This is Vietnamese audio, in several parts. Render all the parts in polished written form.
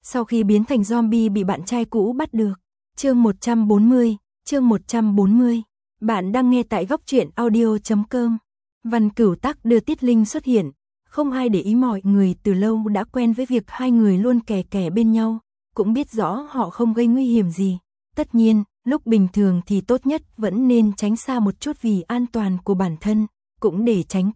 sau khi biến thành zombie bị bạn trai cũ bắt được. Chương 140. Bạn đang nghe tại góc truyện audio.com. Văn Cửu Tắc đưa Tiết Linh xuất hiện, không ai để ý mọi người từ lâu đã quen với việc hai người luôn kè kè bên nhau, cũng biết rõ họ không gây nguy hiểm gì. Tất nhiên, lúc bình thường thì tốt nhất vẫn nên tránh xa một chút vì an toàn của bản thân, cũng để tránh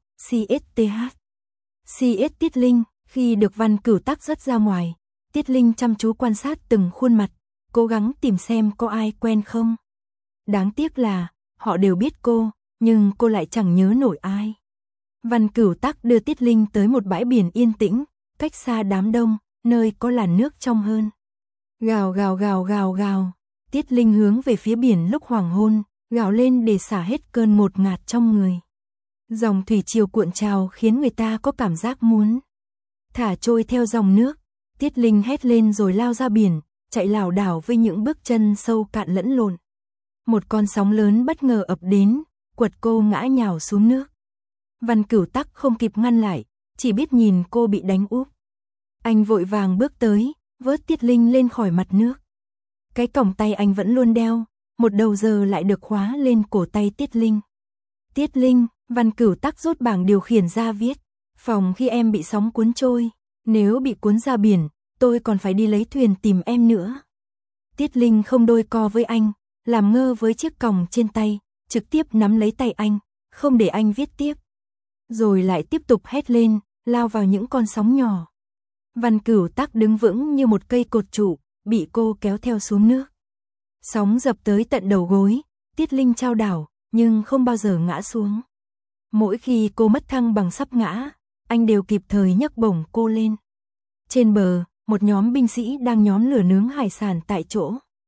CS Tiết Linh. Khi được Văn Cửu Tắc dắt ra ngoài, Tiết Linh chăm chú quan sát từng khuôn mặt, cố gắng tìm xem có ai quen không. Đáng tiếc là, họ đều biết cô, nhưng cô lại chẳng nhớ nổi ai. Văn Cửu Tắc đưa Tiết Linh tới một bãi biển yên tĩnh, cách xa đám đông, nơi có làn nước trong hơn. Gào gào gào gào gào, Tiết Linh hướng về phía biển lúc hoàng hôn, gào lên để xả hết cơn ngột ngạt trong người. Dòng thủy triều cuộn trào khiến người ta có cảm giác muốn thả trôi theo dòng nước. Tiết Linh hét lên rồi lao ra biển, chạy lảo đảo với những bước chân sâu cạn lẫn lộn. Một con sóng lớn bất ngờ ập đến, quật cô ngã nhào xuống nước. Văn Cửu Tắc không kịp ngăn lại, chỉ biết nhìn cô bị đánh úp. Anh vội vàng bước tới, vớt Tiết Linh lên khỏi mặt nước. Cái còng tay anh vẫn luôn đeo, một đầu giờ lại được khóa lên cổ tay Tiết Linh. Tiết Linh, Văn Cửu Tắc rút bảng điều khiển ra viết, phòng khi em bị sóng cuốn trôi, nếu bị cuốn ra biển, tôi còn phải đi lấy thuyền tìm em nữa. Tiết Linh không đôi co với anh, làm ngơ với chiếc còng trên tay, trực tiếp nắm lấy tay anh, không để anh viết tiếp. Rồi lại tiếp tục hét lên, lao vào những con sóng nhỏ. Văn Cửu Tắc đứng vững như một cây cột trụ, bị cô kéo theo xuống nước. Sóng dập tới tận đầu gối, Tiết Linh chao đảo, nhưng không bao giờ ngã xuống. Mỗi khi cô mất thăng bằng sắp ngã, anh đều kịp thời nhấc bổng cô lên. Trên bờ, một nhóm binh sĩ đang nhóm lửa nướng hải sản tại chỗ.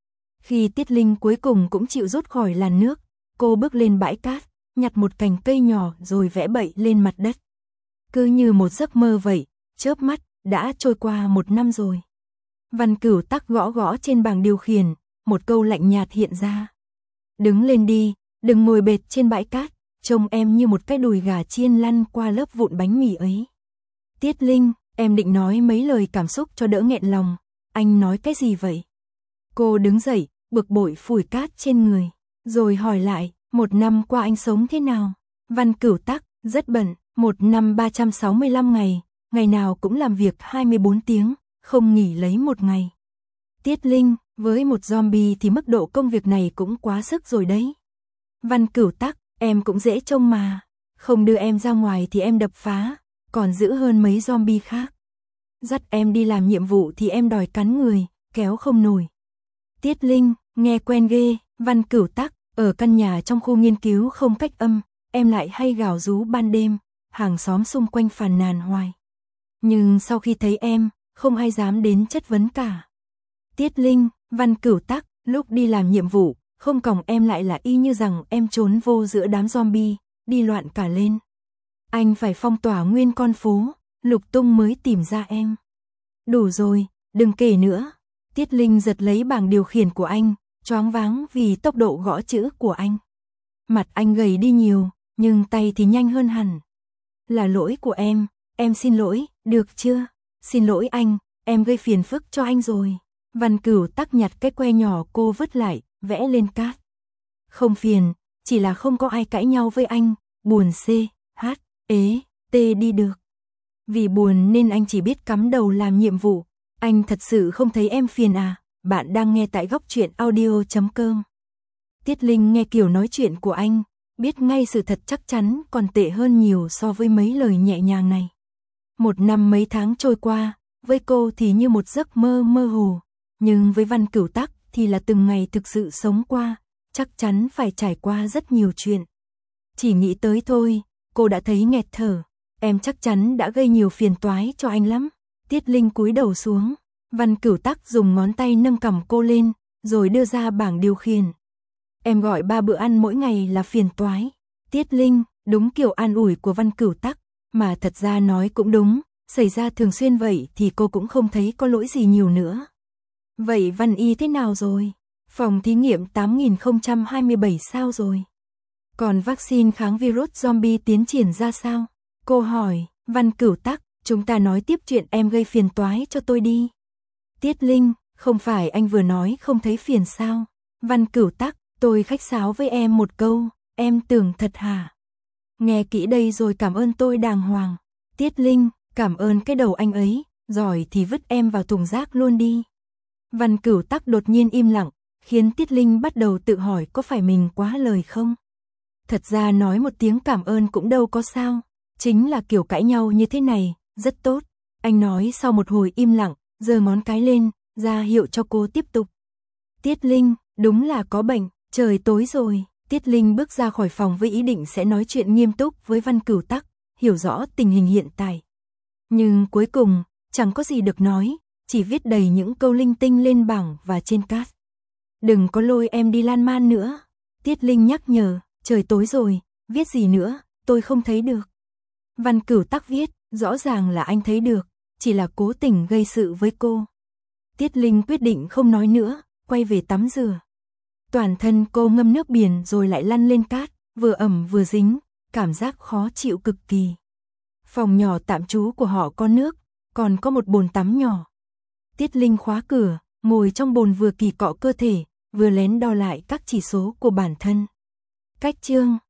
Khi Tiết Linh cuối cùng cũng chịu rút khỏi làn nước, cô bước lên bãi cát, nhặt một cành cây nhỏ rồi vẽ bậy lên mặt đất. Cứ như một giấc mơ vậy, chớp mắt, đã trôi qua 1 năm rồi. Văn Cửu Tắc gõ gõ trên bảng điều khiển, một câu lạnh nhạt hiện ra. Đứng lên đi, đừng ngồi bệt trên bãi cát, trông em như một cái đùi gà chiên lăn qua lớp vụn bánh mì ấy. Tiết Linh, em định nói mấy lời cảm xúc cho đỡ nghẹn lòng, anh nói cái gì vậy? Cô đứng dậy, bực bội phủi cát trên người, rồi hỏi lại, 1 năm qua anh sống thế nào? Văn Cửu Tắc, rất bận, 1 năm 365 ngày, ngày nào cũng làm việc 24 tiếng, không nghỉ lấy 1 ngày. Tiết Linh, với một zombie thì mức độ công việc này cũng quá sức rồi đấy. Văn Cửu Tắc, em cũng dễ trông mà, không đưa em ra ngoài thì em đập phá, còn dữ hơn mấy zombie khác. Dắt em đi làm nhiệm vụ thì em đòi cắn người, kéo không nổi. Tiết Linh, nghe quen ghê. Văn Cửu Tắc, ở căn nhà trong khu nghiên cứu không cách âm, em lại hay gào rú ban đêm, hàng xóm xung quanh phàn nàn hoài. Nhưng sau khi thấy em, không ai dám đến chất vấn cả. Tiết Linh, Văn Cửu Tắc, lúc đi làm nhiệm vụ, không còng em lại là y như rằng em trốn vô giữa đám zombie, đi loạn cả lên. Anh phải phong tỏa nguyên con phố, lục tung mới tìm ra em. Đủ rồi, đừng kể nữa. Tiết Linh giật lấy bảng điều khiển của anh, choáng váng vì tốc độ gõ chữ của anh. Mặt anh gầy đi nhiều, nhưng tay thì nhanh hơn hẳn. Là lỗi của em xin lỗi, được chưa? Xin lỗi anh, em gây phiền phức cho anh rồi. Văn Cửu Tắc nhặt cái que nhỏ cô vứt lại, vẽ lên cát. Không phiền, chỉ là không có ai cãi nhau với anh, buồn đi được. Vì buồn nên anh chỉ biết cắm đầu làm nhiệm vụ. Anh thật sự không thấy em phiền à? Bạn đang nghe tại góc truyện audio.com. Tiết Linh nghe kiểu nói chuyện của anh, biết ngay sự thật chắc chắn còn tệ hơn nhiều so với mấy lời nhẹ nhàng này. 1 năm mấy tháng trôi qua, với cô thì như một giấc mơ mơ hồ, nhưng với Văn Cửu Tắc thì là từng ngày thực sự sống qua, chắc chắn phải trải qua rất nhiều chuyện. Chỉ nghĩ tới thôi, cô đã thấy nghẹt thở. Em chắc chắn đã gây nhiều phiền toái cho anh lắm. Tiết Linh cúi đầu xuống, Văn Cửu Tắc dùng ngón tay nâng cằm cô lên, rồi đưa ra bảng điều khiển. Em gọi 3 bữa ăn mỗi ngày là phiền toái. Tiết Linh, đúng kiểu an ủi của Văn Cửu Tắc, mà thật ra nói cũng đúng, xảy ra thường xuyên vậy thì cô cũng không thấy có lỗi gì nhiều nữa. Vậy Văn Y thế nào rồi? Phòng thí nghiệm 8027 sao rồi? Còn vaccine kháng virus zombie tiến triển ra sao? Cô hỏi. Văn Cửu Tắc, chúng ta nói tiếp chuyện em gây phiền toái cho tôi đi. Tiết Linh, không phải anh vừa nói không thấy phiền sao? Văn Cửu Tắc, tôi khách sáo với em một câu, em tưởng thật hả? Nghe kỹ đây rồi cảm ơn tôi đàng hoàng. Tiết Linh, cảm ơn cái đầu anh ấy, giỏi thì vứt em vào thùng rác luôn đi. Văn Cửu Tắc đột nhiên im lặng, khiến Tiết Linh bắt đầu tự hỏi có phải mình quá lời không? Thật ra nói một tiếng cảm ơn cũng đâu có sao, chính là kiểu cãi nhau như thế này, rất tốt. Anh nói sau một hồi im lặng, giơ ngón cái lên, ra hiệu cho cô tiếp tục. Tiết Linh, đúng là có bệnh, trời tối rồi. Tiết Linh bước ra khỏi phòng với ý định sẽ nói chuyện nghiêm túc với Văn Cửu Tắc, hiểu rõ tình hình hiện tại. Nhưng cuối cùng, chẳng có gì được nói, chỉ viết đầy những câu linh tinh lên bảng và trên cát. Đừng có lôi em đi lan man nữa. Tiết Linh nhắc nhở, trời tối rồi, viết gì nữa, tôi không thấy được. Văn Cửu Tắc viết, rõ ràng là anh thấy được, chỉ là cố tình gây sự với cô. Tiết Linh quyết định không nói nữa, quay về tắm rửa. Toàn thân cô ngâm nước biển rồi lại lăn lên cát, vừa ẩm vừa dính, cảm giác khó chịu cực kỳ. Phòng nhỏ tạm trú của họ có nước, còn có một bồn tắm nhỏ. Tiết Linh khóa cửa, ngồi trong bồn vừa kỳ cọ cơ thể, vừa lén đo lại các chỉ số của bản thân. Cách chương